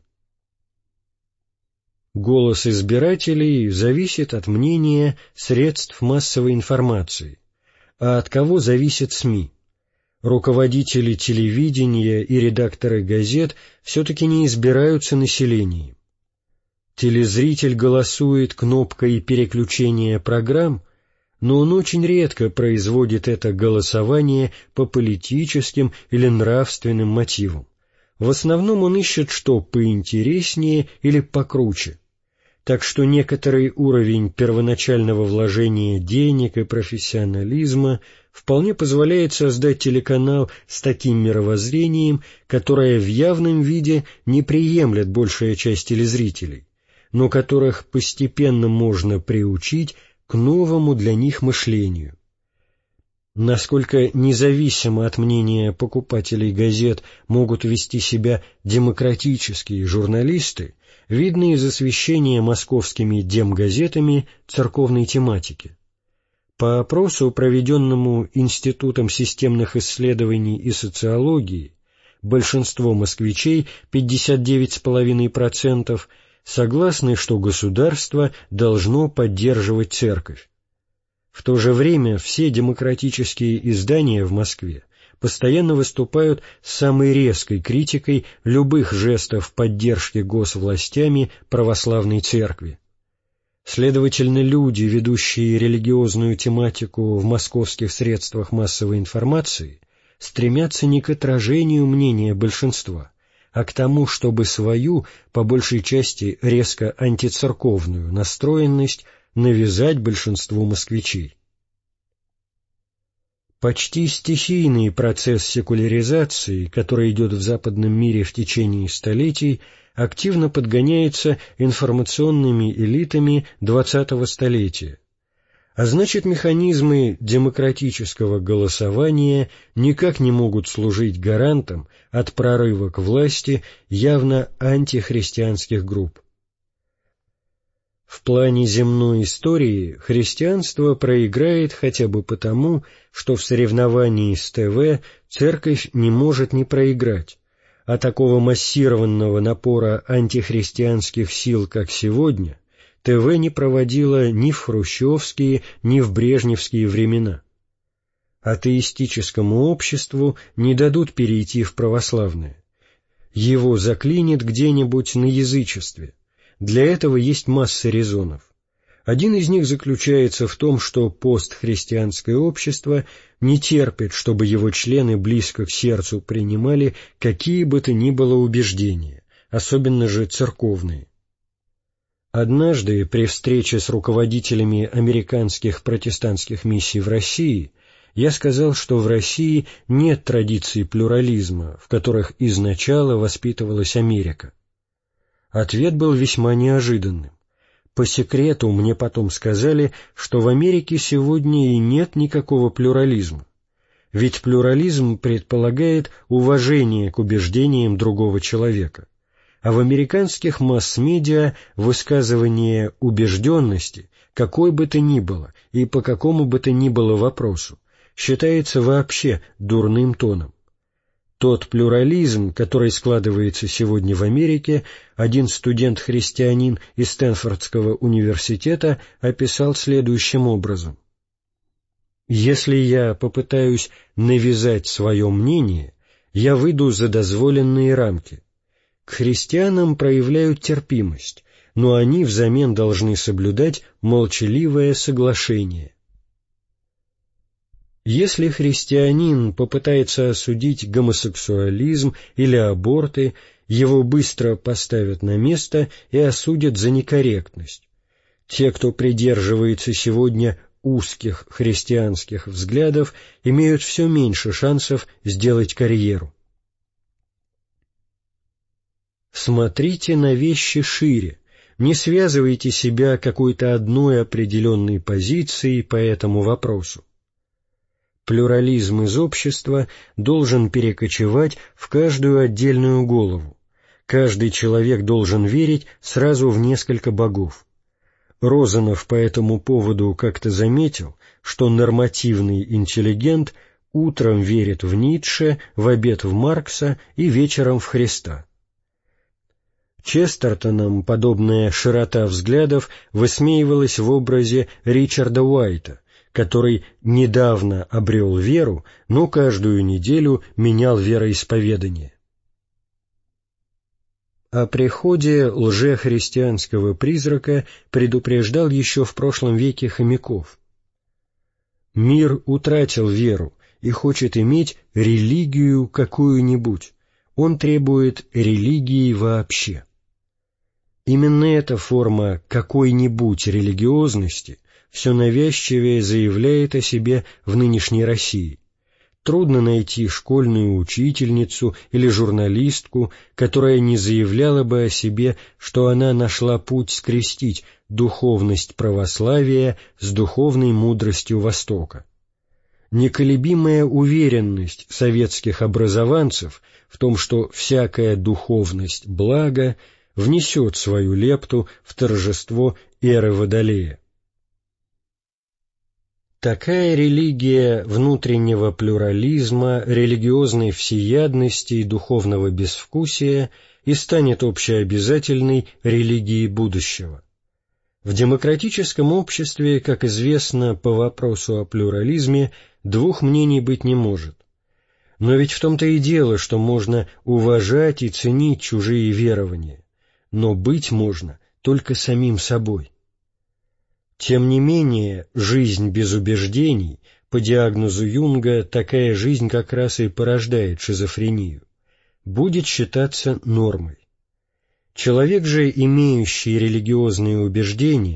Голос избирателей зависит от мнения средств массовой информации. А от кого зависят СМИ? Руководители телевидения и редакторы газет все-таки не избираются населением. Телезритель голосует кнопкой переключения программ, но он очень редко производит это голосование по политическим или нравственным мотивам. В основном он ищет что поинтереснее или покруче. Так что некоторый уровень первоначального вложения денег и профессионализма вполне позволяет создать телеканал с таким мировоззрением, которое в явном виде не приемлет большая часть телезрителей, но которых постепенно можно приучить к новому для них мышлению. Насколько независимо от мнения покупателей газет могут вести себя демократические журналисты, видно из освещения московскими демгазетами церковной тематики. По опросу, проведенному Институтом системных исследований и социологии, большинство москвичей, пятьдесят девять целых пять десятых процента, согласны, что государство должно поддерживать церковь. В то же время все демократические издания в Москве постоянно выступают с самой резкой критикой любых жестов поддержки госвластями православной церкви. Следовательно, люди, ведущие религиозную тематику в московских средствах массовой информации, стремятся не к отражению мнения большинства, а к тому, чтобы свою, по большей части резко антицерковную настроенность навязать большинству москвичей. Почти стихийный процесс секуляризации, который идет в западном мире в течение столетий, активно подгоняется информационными элитами двадцатого столетия. А значит, механизмы демократического голосования никак не могут служить гарантом от прорыва к власти явно антихристианских групп. В плане земной истории христианство проиграет хотя бы потому, что в соревновании с ТВ церковь не может не проиграть, а такого массированного напора антихристианских сил, как сегодня, ТВ не проводило ни в хрущевские, ни в брежневские времена. Атеистическому обществу не дадут перейти в православное. Его заклинит где-нибудь на язычестве. Для этого есть масса резонов. Один из них заключается в том, что постхристианское общество не терпит, чтобы его члены близко к сердцу принимали какие бы то ни было убеждения, особенно же церковные. Однажды при встрече с руководителями американских протестантских миссий в России я сказал, что в России нет традиций плюрализма, в которых изначально воспитывалась Америка. Ответ был весьма неожиданным. По секрету мне потом сказали, что в Америке сегодня и нет никакого плюрализма. Ведь плюрализм предполагает уважение к убеждениям другого человека. А в американских масс-медиа высказывание убежденности, какой бы то ни было и по какому бы то ни было вопросу, считается вообще дурным тоном. Тот плюрализм, который складывается сегодня в Америке, один студент-христианин из Стэнфордского университета описал следующим образом. «Если я попытаюсь навязать свое мнение, я выйду за дозволенные рамки. К христианам проявляют терпимость, но они взамен должны соблюдать молчаливое соглашение. Если христианин попытается осудить гомосексуализм или аборты, его быстро поставят на место и осудят за некорректность. Те, кто придерживается сегодня узких христианских взглядов, имеют все меньше шансов сделать карьеру. Смотрите на вещи шире, не связывайте себя какой-то одной определенной позицией по этому вопросу. Плюрализм из общества должен перекочевать в каждую отдельную голову. Каждый человек должен верить сразу в несколько богов. Розанов по этому поводу как-то заметил, что нормативный интеллигент утром верит в Ницше, в обед в Маркса и вечером в Христа. Честертоном подобная широта взглядов высмеивалась в образе Ричарда Уайта, который недавно обрел веру, но каждую неделю менял вероисповедание. О приходе лжехристианского призрака предупреждал еще в прошлом веке Хомяков. «Мир утратил веру и хочет иметь религию какую-нибудь. Он требует религии вообще». Именно эта форма какой-нибудь религиозности все навязчивее заявляет о себе в нынешней России. Трудно найти школьную учительницу или журналистку, которая не заявляла бы о себе, что она нашла путь скрестить духовность православия с духовной мудростью Востока. Неколебимая уверенность советских образованцев в том, что всякая духовность — благо, внесет свою лепту в торжество эры Водолея. Такая религия внутреннего плюрализма, религиозной всеядности и духовного безвкусия и станет общеобязательной религией будущего. В демократическом обществе, как известно, по вопросу о плюрализме двух мнений быть не может. Но ведь в том-то и дело, что можно уважать и ценить чужие верования, но быть можно только самим собой. Тем не менее, жизнь без убеждений, по диагнозу Юнга, такая жизнь как раз и порождает шизофрению, будет считаться нормой. Человек же, имеющий религиозные убеждения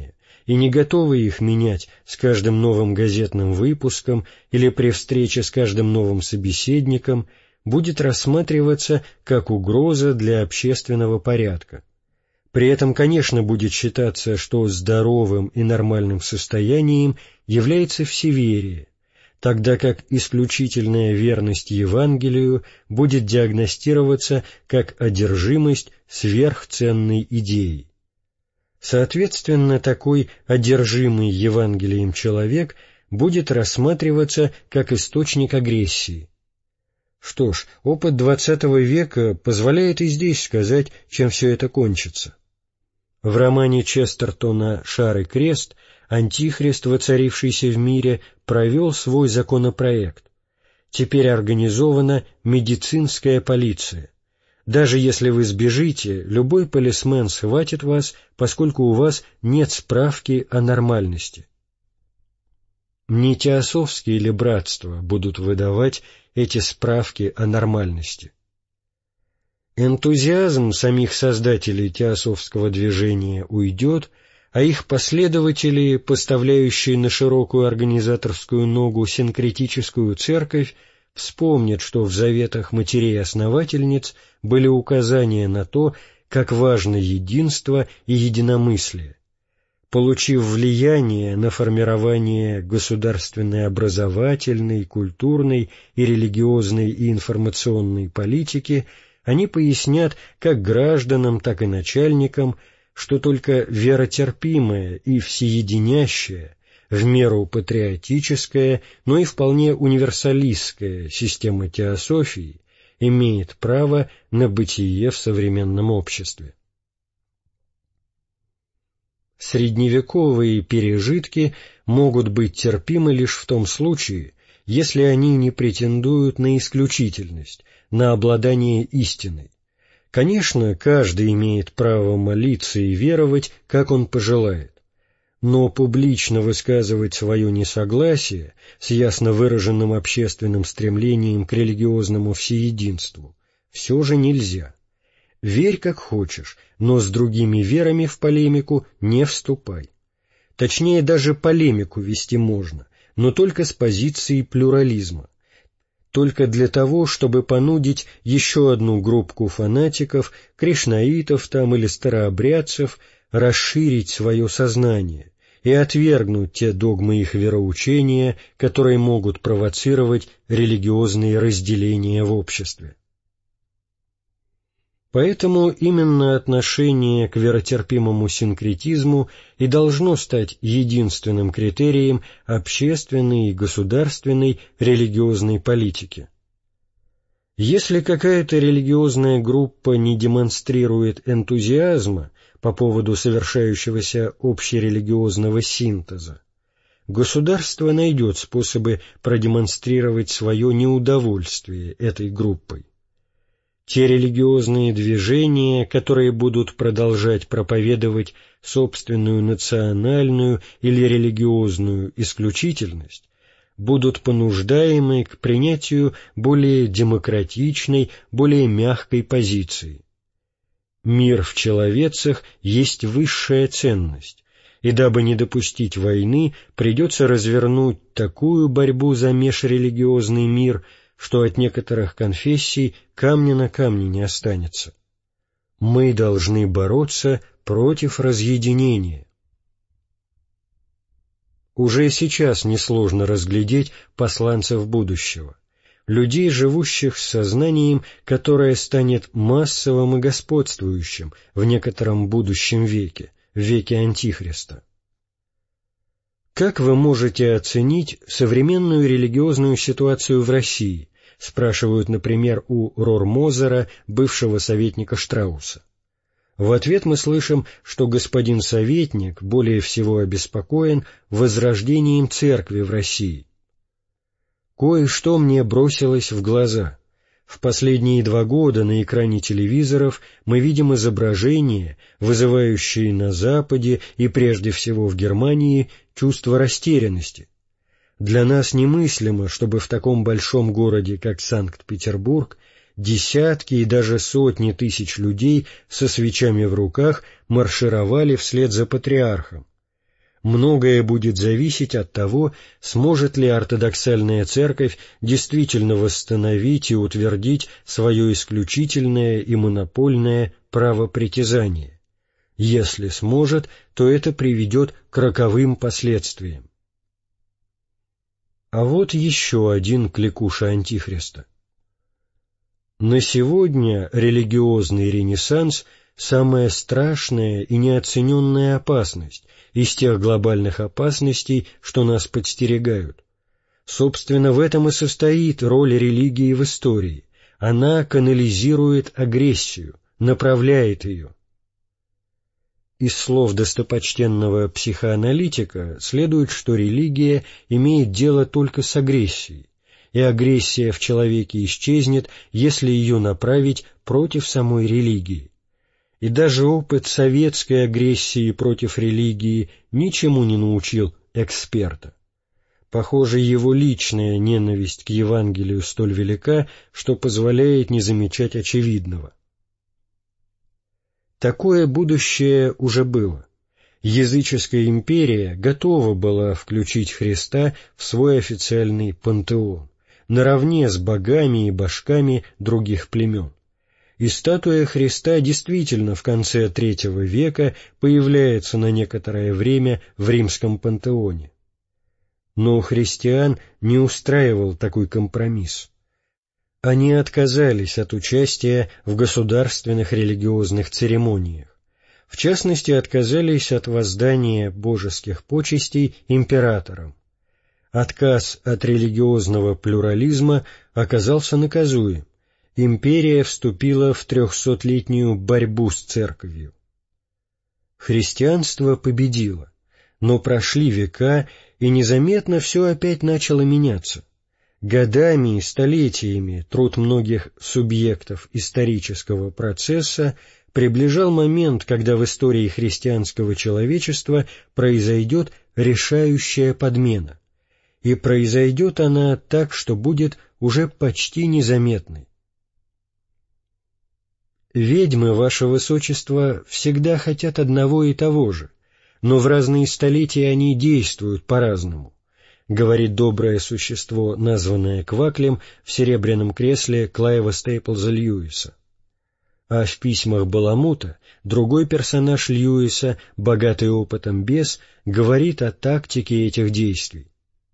и не готовы их менять с каждым новым газетным выпуском или при встрече с каждым новым собеседником, будет рассматриваться как угроза для общественного порядка. При этом, конечно, будет считаться, что здоровым и нормальным состоянием является всеверие, тогда как исключительная верность Евангелию будет диагностироваться как одержимость сверхценной идеей. Соответственно, такой одержимый Евангелием человек будет рассматриваться как источник агрессии. Что ж, опыт двадцатого века позволяет и здесь сказать, чем все это кончится. В романе Честертона «Шар и крест» Антихрист, воцарившийся в мире, провел свой законопроект. Теперь организована медицинская полиция. Даже если вы сбежите, любой полисмен схватит вас, поскольку у вас нет справки о нормальности. Не теософские ли братства будут выдавать эти справки о нормальности? Энтузиазм самих создателей теософского движения уйдет, а их последователи, поставляющие на широкую организаторскую ногу синкретическую церковь, вспомнят, что в заветах матерей-основательниц были указания на то, как важно единство и единомыслие. Получив влияние на формирование государственной образовательной, культурной и религиозной и информационной политики, они пояснят как гражданам, так и начальникам, что только веротерпимая и всеединящая, в меру патриотическая, но и вполне универсалистская система теософии имеет право на бытие в современном обществе. Средневековые пережитки могут быть терпимы лишь в том случае, если они не претендуют на исключительность, на обладание истиной. Конечно, каждый имеет право молиться и веровать, как он пожелает, но публично высказывать свое несогласие с ясно выраженным общественным стремлением к религиозному всеединству все же нельзя. Верь как хочешь, но с другими верами в полемику не вступай. Точнее, даже полемику вести можно, но только с позиции плюрализма. Только для того, чтобы понудить еще одну группку фанатиков, кришнаитов там или старообрядцев, расширить свое сознание и отвергнуть те догмы их вероучения, которые могут провоцировать религиозные разделения в обществе. Поэтому именно отношение к веротерпимому синкретизму и должно стать единственным критерием общественной и государственной религиозной политики. Если какая-то религиозная группа не демонстрирует энтузиазма по поводу совершающегося общерелигиозного синтеза, государство найдет способы продемонстрировать свое неудовольствие этой группой. Те религиозные движения, которые будут продолжать проповедовать собственную национальную или религиозную исключительность, будут понуждаемы к принятию более демократичной, более мягкой позиции. Мир в человецах есть высшая ценность, и дабы не допустить войны, придется развернуть такую борьбу за межрелигиозный мир, что от некоторых конфессий камня на камне не останется. Мы должны бороться против разъединения. Уже сейчас несложно разглядеть посланцев будущего, людей, живущих с сознанием, которое станет массовым и господствующим в некотором будущем веке, в веке Антихриста. Как вы можете оценить современную религиозную ситуацию в России, спрашивают, например, у Рормозера, бывшего советника Штрауса. В ответ мы слышим, что господин советник более всего обеспокоен возрождением церкви в России. Кое-что мне бросилось в глаза. В последние два года на экране телевизоров мы видим изображения, вызывающие на Западе и прежде всего в Германии чувство растерянности. Для нас немыслимо, чтобы в таком большом городе, как Санкт-Петербург, десятки и даже сотни тысяч людей со свечами в руках маршировали вслед за патриархом. Многое будет зависеть от того, сможет ли ортодоксальная церковь действительно восстановить и утвердить свое исключительное и монопольное право притязания. Если сможет, то это приведет к роковым последствиям. А вот еще один кликуша Антихриста. На сегодня религиозный ренессанс – самая страшная и неоцененная опасность из тех глобальных опасностей, что нас подстерегают. Собственно, в этом и состоит роль религии в истории. Она канализирует агрессию, направляет ее. Из слов достопочтенного психоаналитика следует, что религия имеет дело только с агрессией, и агрессия в человеке исчезнет, если ее направить против самой религии. И даже опыт советской агрессии против религии ничему не научил эксперта. Похоже, его личная ненависть к Евангелию столь велика, что позволяет не замечать очевидного. Такое будущее уже было. Языческая империя готова была включить Христа в свой официальный пантеон, наравне с богами и божками других племен. И статуя Христа действительно в конце третьего века появляется на некоторое время в римском пантеоне. Но христиан не устраивал такой компромисс. Они отказались от участия в государственных религиозных церемониях. В частности, отказались от воздания божеских почестей императорам. Отказ от религиозного плюрализма оказался наказуем. Империя вступила в трехсотлетнюю борьбу с церковью. Христианство победило, но прошли века, и незаметно все опять начало меняться. Годами и столетиями труд многих субъектов исторического процесса приближал момент, когда в истории христианского человечества произойдет решающая подмена. И произойдет она так, что будет уже почти незаметной. Ведьмы, ваше высочество, всегда хотят одного и того же, но в разные столетия они действуют по-разному, говорит доброе существо, названное Кваклем в серебряном кресле Клайва Стейплза Льюиса. А в письмах Баламута другой персонаж Льюиса, богатый опытом бес, говорит о тактике этих действий.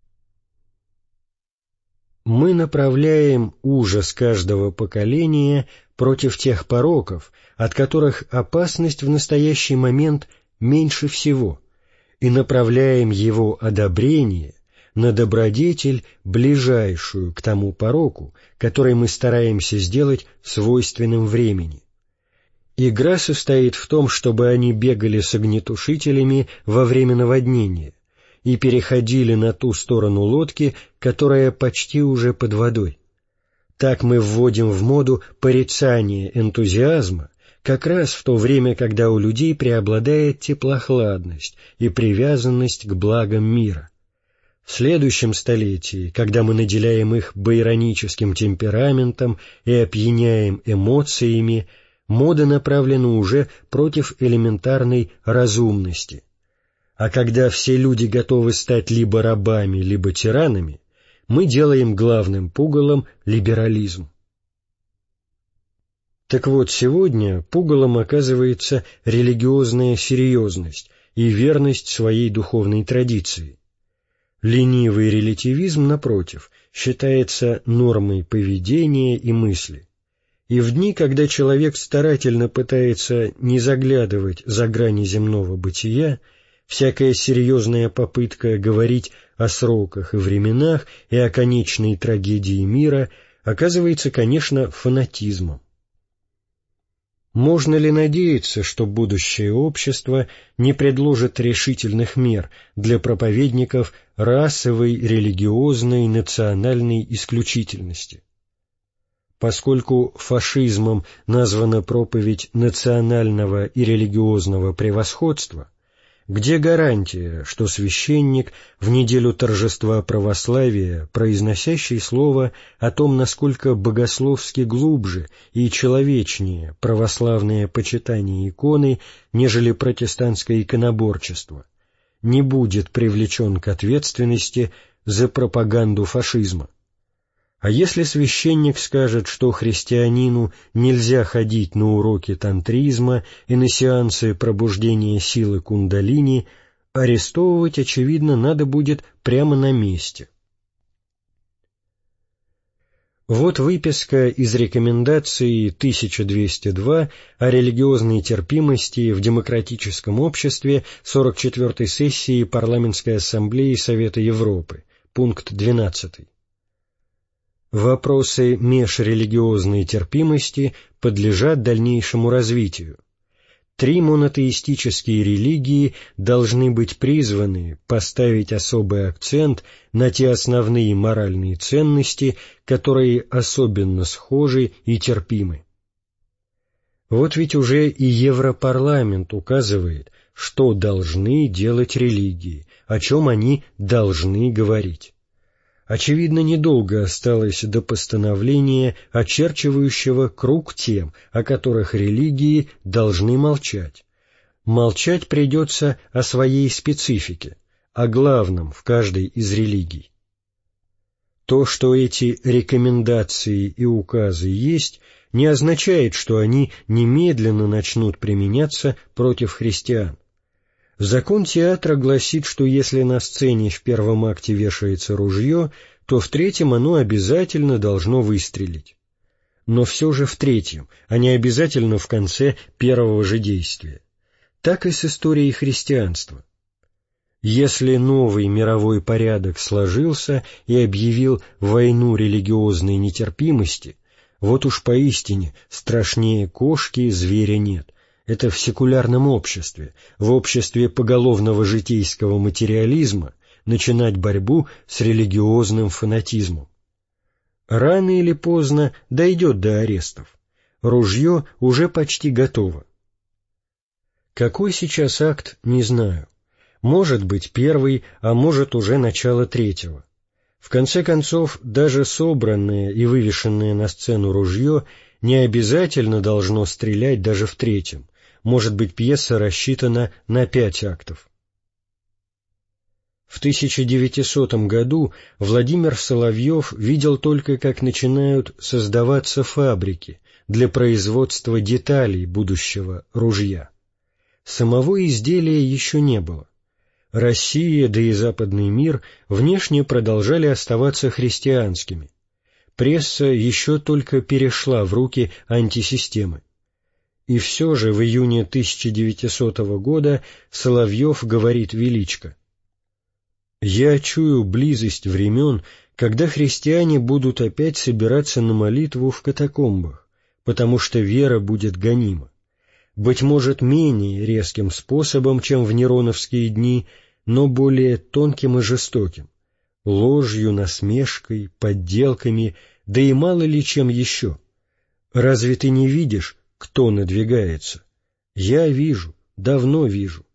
Мы направляем ужас каждого поколения против тех пороков, от которых опасность в настоящий момент меньше всего, и направляем его одобрение на добродетель, ближайшую к тому пороку, который мы стараемся сделать свойственным времени. Игра состоит в том, чтобы они бегали с огнетушителями во время наводнения и переходили на ту сторону лодки, которая почти уже под водой. Так мы вводим в моду порицание энтузиазма как раз в то время, когда у людей преобладает теплохладность и привязанность к благам мира. В следующем столетии, когда мы наделяем их байроническим темпераментом и опьяняем эмоциями, мода направлена уже против элементарной разумности. А когда все люди готовы стать либо рабами, либо тиранами, мы делаем главным пугалом либерализм. Так вот, сегодня пугалом оказывается религиозная серьезность и верность своей духовной традиции. Ленивый релятивизм, напротив, считается нормой поведения и мысли. И в дни, когда человек старательно пытается не заглядывать за грани земного бытия, всякая серьезная попытка говорить о сроках и временах и о конечной трагедии мира оказывается, конечно, фанатизмом. Можно ли надеяться, что будущее общество не предложит решительных мер для проповедников расовой, религиозной, национальной исключительности? Поскольку фашизмом названа проповедь национального и религиозного превосходства, где гарантия, что священник в неделю торжества православия, произносящий слово о том, насколько богословски глубже и человечнее православное почитание иконы, нежели протестантское иконоборчество, не будет привлечен к ответственности за пропаганду фашизма. А если священник скажет, что христианину нельзя ходить на уроки тантризма и на сеансы пробуждения силы кундалини, арестовывать, очевидно, надо будет прямо на месте. Вот выписка из рекомендации тысяча двести два о религиозной терпимости в демократическом обществе сорок четвёртой сессии Парламентской ассамблеи Совета Европы, пункт двенадцатый. Вопросы межрелигиозной терпимости подлежат дальнейшему развитию. Три монотеистические религии должны быть призваны поставить особый акцент на те основные моральные ценности, которые особенно схожи и терпимы. Вот ведь уже и Европарламент указывает, что должны делать религии, о чем они должны говорить. Очевидно, недолго осталось до постановления, очерчивающего круг тем, о которых религии должны молчать. Молчать придется о своей специфике, о главном в каждой из религий. То, что эти рекомендации и указы есть, не означает, что они немедленно начнут применяться против христиан. Закон театра гласит, что если на сцене в первом акте вешается ружье, то в третьем оно обязательно должно выстрелить. Но все же в третьем, а не обязательно в конце первого же действия. Так и с историей христианства. Если новый мировой порядок сложился и объявил войну религиозной нетерпимости, вот уж поистине страшнее кошки зверя нет. Это в секулярном обществе, в обществе поголовного житейского материализма, начинать борьбу с религиозным фанатизмом. Рано или поздно дойдет до арестов. Ружье уже почти готово. Какой сейчас акт, не знаю. Может быть первый, а может уже начало третьего. В конце концов, даже собранное и вывешенное на сцену ружье не обязательно должно стрелять даже в третьем. Может быть, пьеса рассчитана на пять актов. В тысяча девятисотом году Владимир Соловьев видел только, как начинают создаваться фабрики для производства деталей будущего ружья. Самого изделия еще не было. Россия, да и западный мир внешне продолжали оставаться христианскими. Пресса еще только перешла в руки антисистемы. И все же в июне тысяча девятисотого года Соловьев говорит величко: «Я чую близость времен, когда христиане будут опять собираться на молитву в катакомбах, потому что вера будет гонима. Быть может, менее резким способом, чем в нероновские дни, но более тонким и жестоким, ложью, насмешкой, подделками, да и мало ли чем еще. Разве ты не видишь, кто надвигается? Я вижу, давно вижу».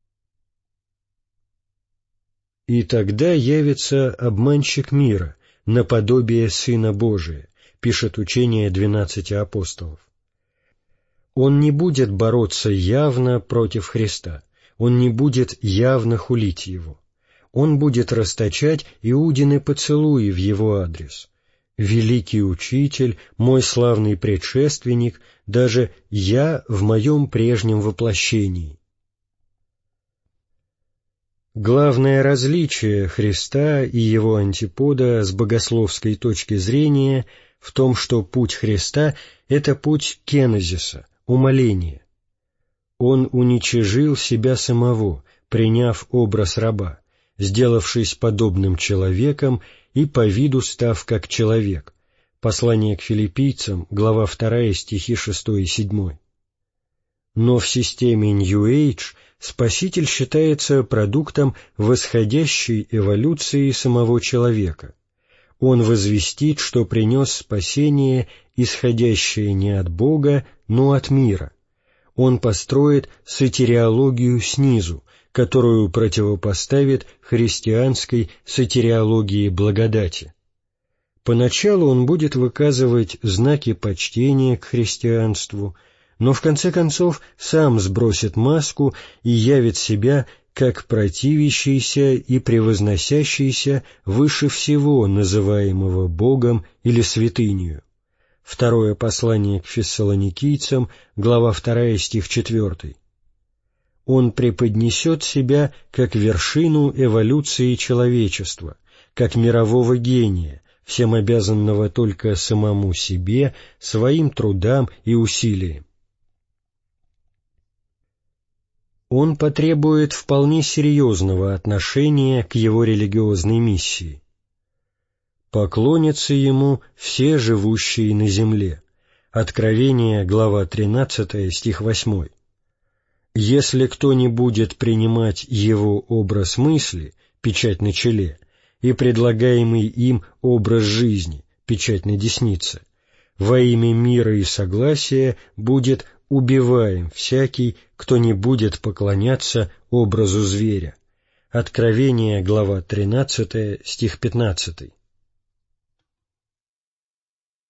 «И тогда явится обманщик мира, наподобие Сына Божия», пишет учение двенадцати апостолов. Он не будет бороться явно против Христа, он не будет явно хулить Его, он будет расточать Иудины поцелуи в Его адрес. «Великий Учитель, мой славный предшественник, даже я в моем прежнем воплощении». Главное различие Христа и Его антипода с богословской точки зрения в том, что путь Христа — это путь кенезиса, умоления. Он уничижил себя самого, приняв образ раба, сделавшись подобным человеком и по виду став как человек. Послание к филиппийцам, глава вторая, стихи шестой и седьмой. Но в системе New Age Спаситель считается продуктом восходящей эволюции самого человека. Он возвестит, что принес спасение, исходящее не от Бога, но от мира. Он построит сотириологию снизу, которую противопоставит христианской сотириологии благодати. Поначалу он будет выказывать знаки почтения к христианству, но в конце концов сам сбросит маску и явит себя как противящийся и превозносящийся выше всего называемого Богом или святынею. Второе послание к Фессалоникийцам, глава вторая, стих четвёртый. Он преподнесет себя как вершину эволюции человечества, как мирового гения, всем обязанного только самому себе, своим трудам и усилиям. Он потребует вполне серьезного отношения к его религиозной миссии. «Поклонятся ему все живущие на земле». Откровение, глава тринадцатая, стих восьмой. «Если кто не будет принимать его образ мысли, печать на челе, и предлагаемый им образ жизни, печать на деснице, во имя мира и согласия будет убиваем всякий, кто не будет поклоняться образу зверя». Откровение, глава тринадцатая, стих пятнадцатый.